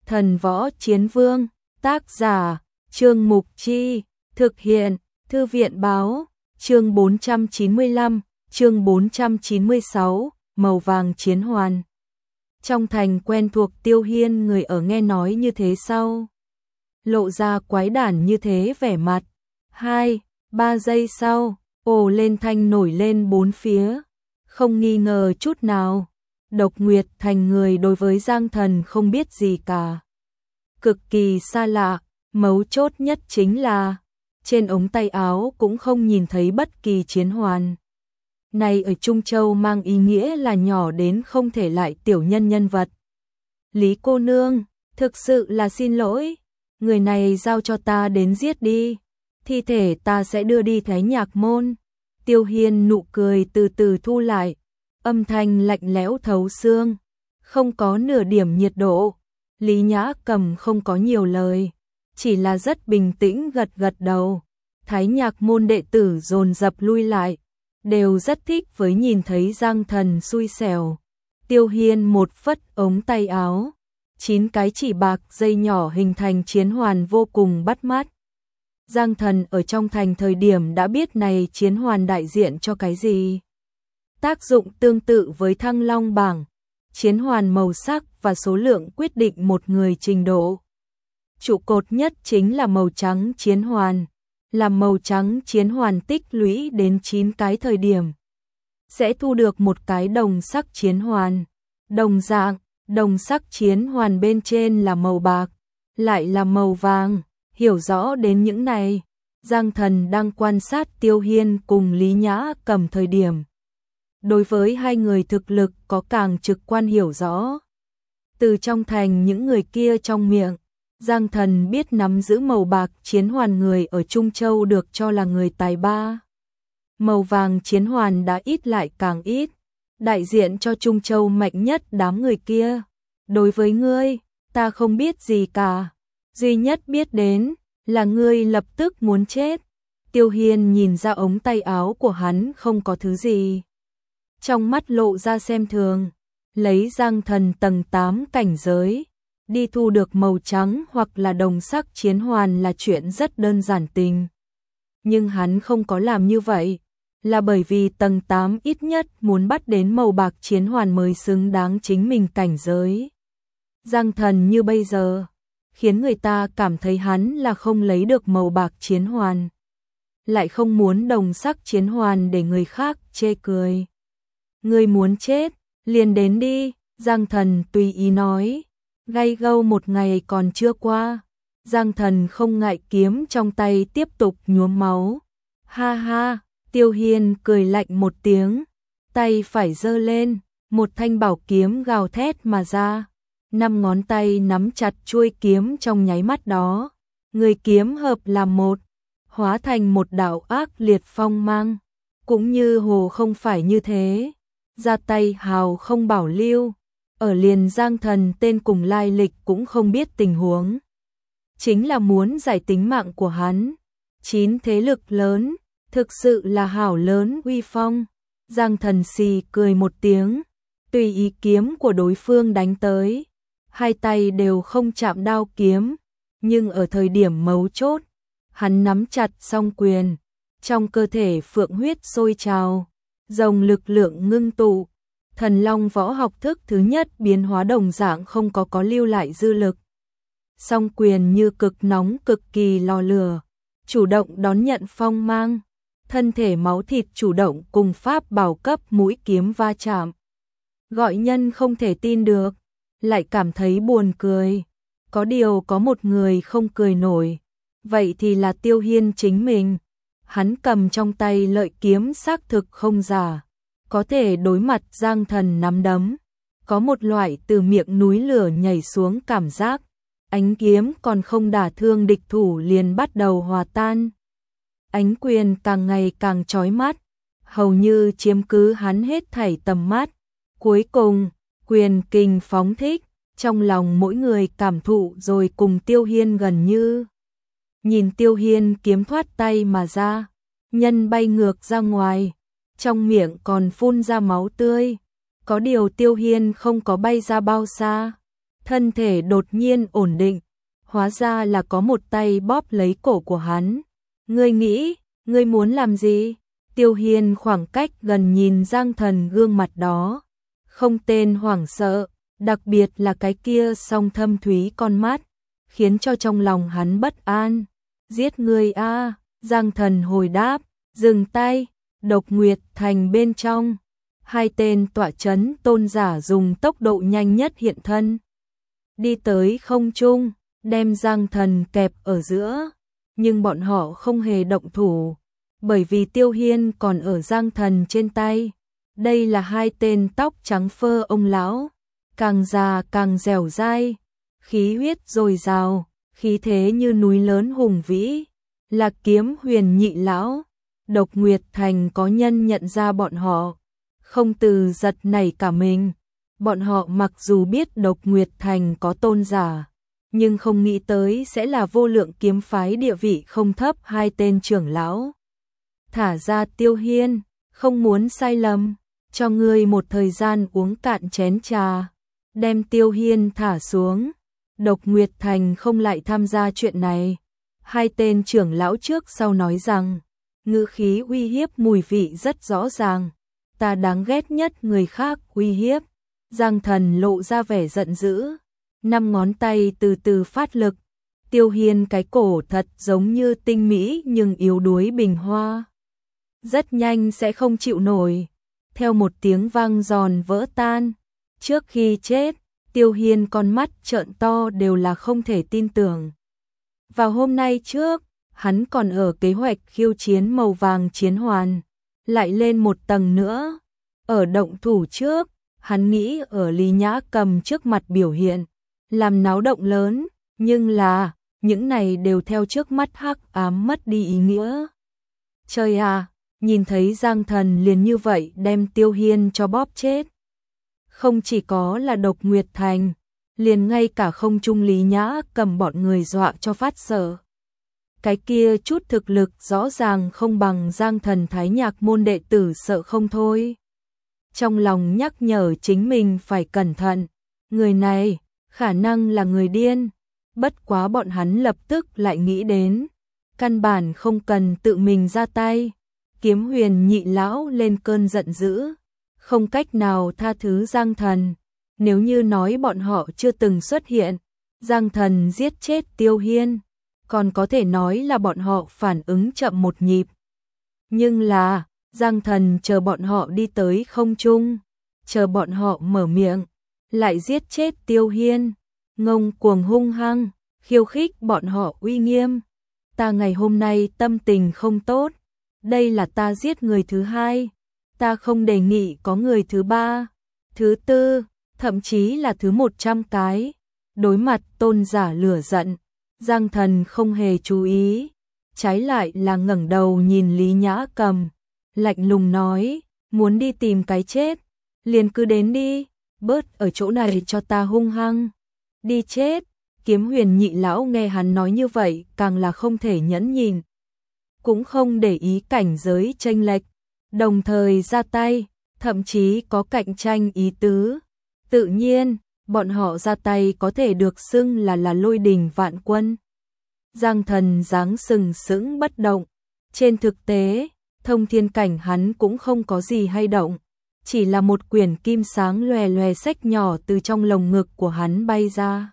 Thần Võ Chiến Vương, tác giả, Trương Mục Chi, thực hiện, Thư viện Báo, chương 495, chương 496, màu vàng chiến hoàn. Trong thành quen thuộc Tiêu Hiên người ở nghe nói như thế sau. Lộ ra quái đản như thế vẻ mặt. 2-3 giây sau, ồ lên thanh nổi lên bốn phía. Không nghi ngờ chút nào. Độc Nguyệt Thành người đối với Giang Thần không biết gì cả. Cực kỳ xa lạ, mấu chốt nhất chính là trên ống tay áo cũng không nhìn thấy bất kỳ chiến hoàn. Này ở Trung Châu mang ý nghĩa là nhỏ đến không thể lại tiểu nhân vật. Lý cô nương, thực sự là xin lỗi, người này giao cho ta đến giết đi, thi thể ta sẽ đưa đi Thái Nhạc Môn. Tiêu Hiên nụ cười từ từ thu lại, âm thanh lạnh lẽo thấu xương, không có nửa điểm nhiệt độ. Lý Nhã Cầm không có nhiều lời, chỉ là rất bình tĩnh gật gật đầu. Thái Nhạc Môn đệ tử dồn dập lui lại, đều rất thích với nhìn thấy Giang Thần xui xẻo. Tiêu Hiên một phất ống tay áo, 9 cái chỉ bạc dây nhỏ hình thành chiến hoàn vô cùng bắt mắt. Giang Thần ở trong thành thời điểm đã biết này chiến hoàn đại diện cho cái gì. Tác dụng tương tự với Thăng Long bảng, chiến hoàn màu sắc và số lượng quyết định một người trình độ. Trụ cột nhất chính là màu trắng chiến hoàn, làm màu trắng chiến hoàn tích lũy đến 9 cái thời điểm, sẽ thu được một cái đồng sắc chiến hoàn. Đồng dạng, đồng sắc chiến hoàn bên trên là màu bạc, lại là màu vàng. Hiểu rõ đến những này, Giang Thần đang quan sát Tiêu Hiên cùng Lý Nhã Cầm thời điểm. Đối với hai người thực lực có càng trực quan hiểu rõ. Từ trong thành những người kia trong miệng, Giang Thần biết nắm giữ màu bạc chiến hoàn người ở Trung Châu được cho là người tài ba. Màu vàng chiến hoàn đã ít lại càng ít, đại diện cho Trung Châu mạnh nhất đám người kia. Đối với ngươi, ta không biết gì cả, duy nhất biết đến là ngươi lập tức muốn chết. Tiêu Hiên nhìn ra ống tay áo của hắn không có thứ gì, trong mắt lộ ra xem thường. Lấy Giang Thần tầng 8 cảnh giới, đi thu được màu trắng hoặc là đồng sắc chiến hoàn là chuyện rất đơn giản tình. Nhưng hắn không có làm như vậy, là bởi vì tầng 8 ít nhất muốn bắt đến màu bạc chiến hoàn mới xứng đáng chính mình cảnh giới. Giang Thần như bây giờ, khiến người ta cảm thấy hắn là không lấy được màu bạc chiến hoàn, lại không muốn đồng sắc chiến hoàn để người khác chê cười. Ngươi muốn chết, liền đến đi, Giang Thần tùy ý nói. Gay gâu một ngày còn chưa qua, Giang Thần không ngại kiếm trong tay tiếp tục nhuốm máu. Ha ha, Tiêu Hiên cười lạnh một tiếng, tay phải giơ lên, một thanh bảo kiếm gào thét mà ra. 5 ngón tay nắm chặt chuôi kiếm trong nháy mắt đó, người kiếm hợp làm một, hóa thành một đạo ác liệt phong mang. Cũng như hồ không phải như thế, ra tay hào không bảo lưu, ở liền Giang Thần tên cùng lai lịch cũng không biết tình huống. Chính là muốn giải tính mạng của hắn. 9 thế lực lớn, thực sự là hảo lớn uy phong. Giang Thần xì cười một tiếng, tùy ý kiếm của đối phương đánh tới. Hai tay đều không chạm đao kiếm, nhưng ở thời điểm mấu chốt, hắn nắm chặt song quyền, trong cơ thể phượng huyết sôi trào, rồng lực lượng ngưng tụ, thần long võ học thức thứ nhất biến hóa đồng dạng không có lưu lại dư lực. Song quyền như cực nóng cực kỳ lò lửa, chủ động đón nhận phong mang, thân thể máu thịt chủ động cùng pháp bảo cấp mũi kiếm va chạm. Gọi nhân không thể tin được, lại cảm thấy buồn cười. Có điều có một người không cười nổi, vậy thì là Tiêu Hiên chính mình. Hắn cầm trong tay lợi kiếm xác thực không giả, có thể đối mặt Giang Thần nắm đấm, có một loại từ miệng núi lửa nhảy xuống cảm giác. Ánh kiếm còn không đả thương địch thủ liền bắt đầu hòa tan. Ánh quyền càng ngày càng chói mắt, hầu như chiếm cứ hắn hết thảy tầm mắt. Cuối cùng, quyền kình phóng thích, trong lòng mỗi người cảm thụ rồi cùng Tiêu Hiên gần như. Nhìn Tiêu Hiên kiếm thoát tay mà ra, nhân bay ngược ra ngoài, trong miệng còn phun ra máu tươi. Có điều Tiêu Hiên không có bay ra bao xa, thân thể đột nhiên ổn định, hóa ra là có một tay bóp lấy cổ của hắn. Ngươi nghĩ, ngươi muốn làm gì? Tiêu Hiên khoảng cách gần nhìn Giang Thần gương mặt đó, không tên hoảng sợ, đặc biệt là cái kia song thâm thúy con mắt, khiến cho trong lòng hắn bất an. Giết ngươi a, Giang Thần hồi đáp, dừng tay. Độc Nguyệt Thành bên trong, hai tên tọa chấn tôn giả dùng tốc độ nhanh nhất hiện thân, đi tới không trung, đem Giang Thần kẹp ở giữa, nhưng bọn họ không hề động thủ, bởi vì Tiêu Hiên còn ở Giang Thần trên tay. Đây là hai tên tóc trắng phơ ông lão, càng già càng dẻo dai, khí huyết dồi dào, khí thế như núi lớn hùng vĩ, là Kiếm Huyền nhị lão. Độc Nguyệt Thành có nhân nhận ra bọn họ, không từ giật nảy cả mình. Bọn họ mặc dù biết Độc Nguyệt Thành có tôn giả, nhưng không nghĩ tới sẽ là Vô Lượng kiếm phái địa vị không thấp hai tên trưởng lão. Thả ra Tiêu Hiên, không muốn sai lầm, cho ngươi một thời gian uống cạn chén trà, đem Tiêu Hiên thả xuống. Độc Nguyệt Thành không lại tham gia chuyện này. Hai tên trưởng lão trước sau nói rằng, ngữ khí uy hiếp mùi vị rất rõ ràng, ta đáng ghét nhất người khác uy hiếp. Giang Thần lộ ra vẻ giận dữ, năm ngón tay từ từ phát lực. Tiêu Hiên cái cổ thật giống như tinh mỹ nhưng yếu đuối bình hoa, rất nhanh sẽ không chịu nổi, theo một tiếng vang giòn vỡ tan. Trước khi chết, Tiêu Hiên con mắt trợn to đều là không thể tin tưởng. Vào hôm nay trước, hắn còn ở kế hoạch khiêu chiến màu vàng chiến hoàn, lại lên một tầng nữa. Ở động thủ trước, hắn nghĩ ở Lý Nhã Cầm trước mặt biểu hiện, làm náo động lớn, nhưng là, những này đều theo trước mắt hắc ám mất đi ý nghĩa. Trời à, nhìn thấy Giang Thần liền như vậy đem Tiêu Hiên cho bóp chết. Không chỉ có là Độc Nguyệt Thành, liền ngay cả không trung Lý Nhã Cầm bọn người dọa cho phát sợ. Cái kia chút thực lực rõ ràng không bằng Giang Thần Thái Nhạc môn đệ tử sợ không thôi. Trong lòng nhắc nhở chính mình phải cẩn thận, người này khả năng là người điên. Bất quá bọn hắn lập tức lại nghĩ đến, căn bản không cần tự mình ra tay. Kiếm Huyền nhị lão lên cơn giận dữ, không cách nào tha thứ Giang Thần. Nếu như nói bọn họ chưa từng xuất hiện, Giang Thần giết chết Tiêu Hiên, còn có thể nói là bọn họ phản ứng chậm một nhịp. Nhưng là, Giang Thần chờ bọn họ đi tới không trung, chờ bọn họ mở miệng, lại giết chết Tiêu Hiên, ngông cuồng hung hăng, khiêu khích bọn họ uy nghiêm. Ta ngày hôm nay tâm tình không tốt, đây là ta giết người thứ hai, ta không đề nghị có người thứ ba, thứ tư, thậm chí là thứ 100 cái. Đối mặt tôn giả lửa giận, Giang Thần không hề chú ý, trái lại là ngẩng đầu nhìn Lý Nhã Cầm, lạnh lùng nói, muốn đi tìm cái chết, liền cứ đến đi, bớt ở chỗ này cho ta hung hăng, đi chết. Kiếm Huyền nhị lão nghe hắn nói như vậy càng là không thể nhẫn nhìn, cũng không để ý cảnh giới chênh lệch, đồng thời ra tay, thậm chí có cạnh tranh ý tứ. Tự nhiên, bọn họ ra tay có thể được xưng là lôi đình vạn quân. Giang Thần dáng sừng sững bất động, trên thực tế, thông thiên cảnh hắn cũng không có gì hay động, chỉ là một quyển kim sáng lòe lòe sách nhỏ từ trong lồng ngực của hắn bay ra.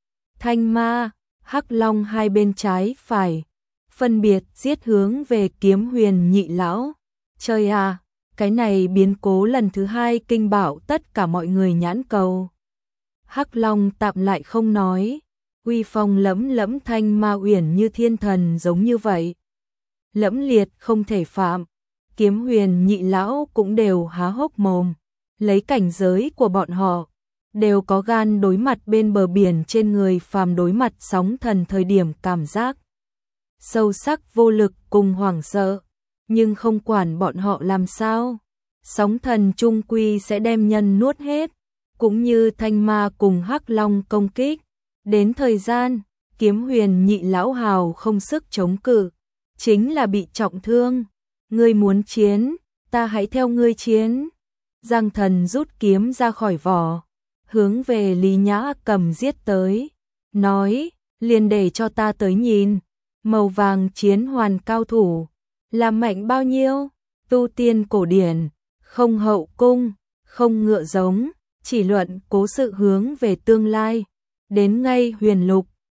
Thanh ma, hắc long hai bên trái phải, phân biệt giết hướng về Kiếm Huyền nhị lão. Trời à, cái này biến cố lần thứ hai kinh bảo tất cả mọi người nhãn cầu. Hắc long tạm lại không nói, uy phong lẫm lẫm thanh ma uyển như thiên thần giống như vậy, lẫm liệt không thể phạm. Kiếm Huyền nhị lão cũng đều há hốc mồm, lấy cảnh giới của bọn họ, đều có gan đối mặt bên bờ biển trên người phàm đối mặt sóng thần thời điểm cảm giác sâu sắc vô lực cùng hoảng sợ, nhưng không quản bọn họ làm sao, sóng thần chung quy sẽ đem nhân nuốt hết, cũng như thanh ma cùng hắc long công kích. Đến thời gian, Kiếm Huyền nhị lão hào không sức chống cự, chính là bị trọng thương. Ngươi muốn chiến, ta hãy theo ngươi chiến. Giang Thần rút kiếm ra khỏi vỏ, hướng về Lý Nhã Cầm giết tới, nói, liền để cho ta tới nhìn, màu vàng chiến hoàn cao thủ, là mạnh bao nhiêu, tu tiên cổ điển, không hậu cung, không ngựa giống, chỉ luận cố sự hướng về tương lai, đến ngay huyền lục,